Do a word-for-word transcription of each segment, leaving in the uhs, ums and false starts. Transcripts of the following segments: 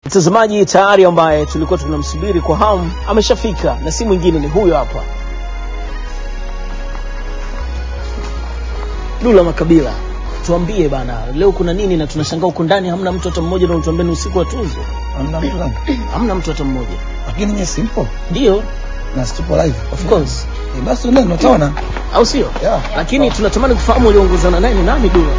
Mtazamaji tayari ambaye tulikuwa tunamsubiri kwa hamu ameshafika, na si mwingine ni huyo hapa, Dula Makabila. Tuambie bana, leo kuna nini? Na tunashangaa uko ndani hamna mtu hata mmoja, na utuambie ni usiku wa tuzo. Hamna mtu ndani? Hamna mtu hata mmoja. Lakini ni simple. Ndio. Na tupo live. Of course. Eh, basi ndio tunaona. Au sio? Yeah. Lakini yeah, tunatamani kufahamu uliongozana naye ni nani Dula?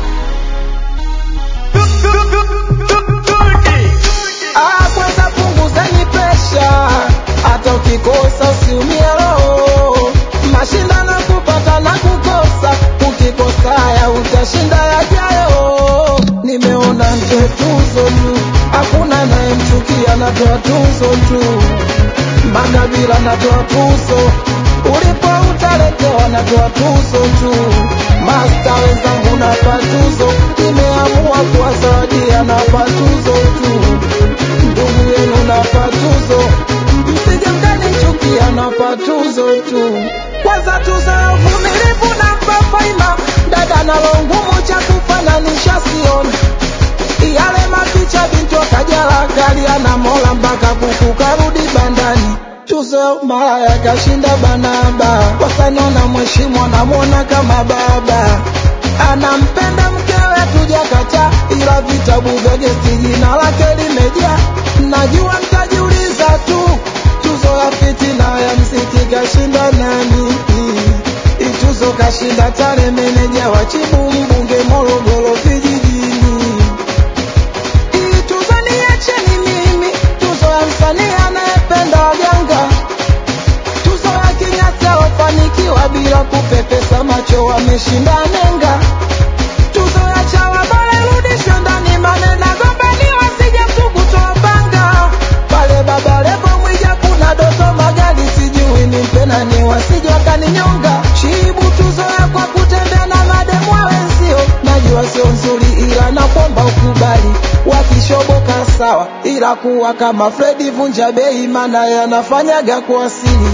Ah, kwanza punguzeni pressure. Hata ukikosa usiumie roho. Mashindano kupata na kukosa. Ukikosa ya utashinda yajayo. Nimeona nje tuzo tu. Hakuna anayemchukia, natoa tuzo tu. Makabila natoa tuzo. Ulipo utaletewa natoa tuzo tu. Master wenzangu natoa tuzo. Nimeamua kuwazawadia natoa tuzo tu. Ndugu yenu natoa tuzo. Msije mkanichukia natoa tuzo tu. Kwanza tuzo ya uvumilivu na mbafaima. Dada nalo ngumu cha kufananisha sioni. Yale mapicha binti wakajala gari ana mola mpaka kuku karudi bandani. Tuzo mara kashinda banaba. Wasaniona mheshimu anamuona kama baba. Anampenda mkewe tujakata, ila vitabu vya gesti jina lake limejaa. Najua mtajiuliza tu, tuzo ya fitina ya mziki kashinda nani? Ituzo kashinda Tare, meneja wa Chibu, mbunge Morogoro vijijini. Ituzo niacheni mimi, tuzo ya msanii anayependa waganga. Tuzo ya King'ata wafanikiwa bila kupepesa macho, wameshinda nenga. Tuzo ya Chawa bale rudisho ndani, manena gombani wasije kukutoa banga. Pale Baba Levo Mwija kuna Doto Magali, sijui ni mpena ni wasije wakaninyonga. Chibu tuzo ya kwa kutembea na mademu wenzio. Najua sio nzuri ila nakuomba ukubali. Wakishoboka sawa, ila kuwa kama Fredi vunja bei, maana yanafanyaga kwa asili.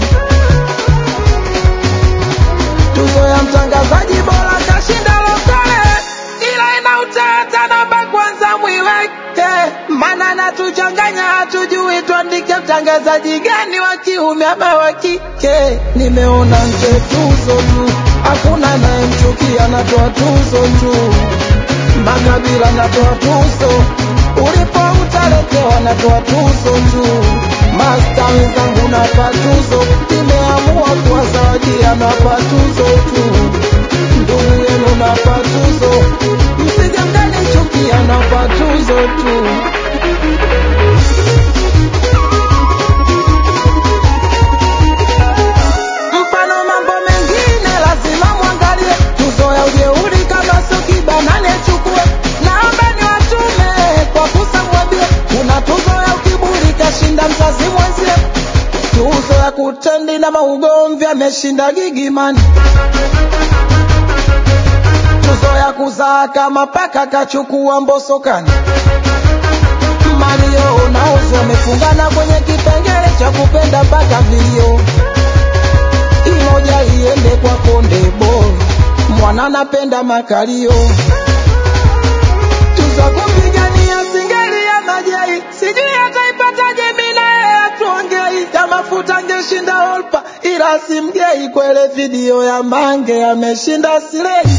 Tuzo ya mtangazaji bora kashinda Lokole, ila ina utata namba kwanza mwiweke. Maana natuchanganya hatujui tuandike mtangazaji gani wa kiume ama wa kike. Nimeona nje tuzo tu, hakuna anayemchukia, natoa tuzo tu. Makabila natoa tuzo. Ulipo utaletewa natoa tuzo tu. Master wenzangu natoa tuzo. Nimeamua kuwazawadia natoa tuzo tu. Ndugu yenu natoa tuzo. Msije mkanichukia natoa tuzo tu. Mfano mambo mengine lazima muangalie. Tuzo ya ujeuri kama soki banane chukue. Naomba ni watume kwa kusamwambie. Kuna tuzo ya ukiburi kashinda mzazi mwenzie. Tuzo ya kutendi na maugomvi ameshinda Gigimani. Tuzo ya kuzaa kama paka kachukua Mbosokani. Mario na Ozo wamefungana kwenye kipengele cha kupenda mpaka vilio. Imoja iende kwa Konde Boy, mwana napenda makalio. Tuzo kupigania singeli ya Majai, sijui ataipataje mina ya tuongei. Ya mafuta ngeshinda Olpa, ila simgei kwele video ya Mange ameshinda Siregi.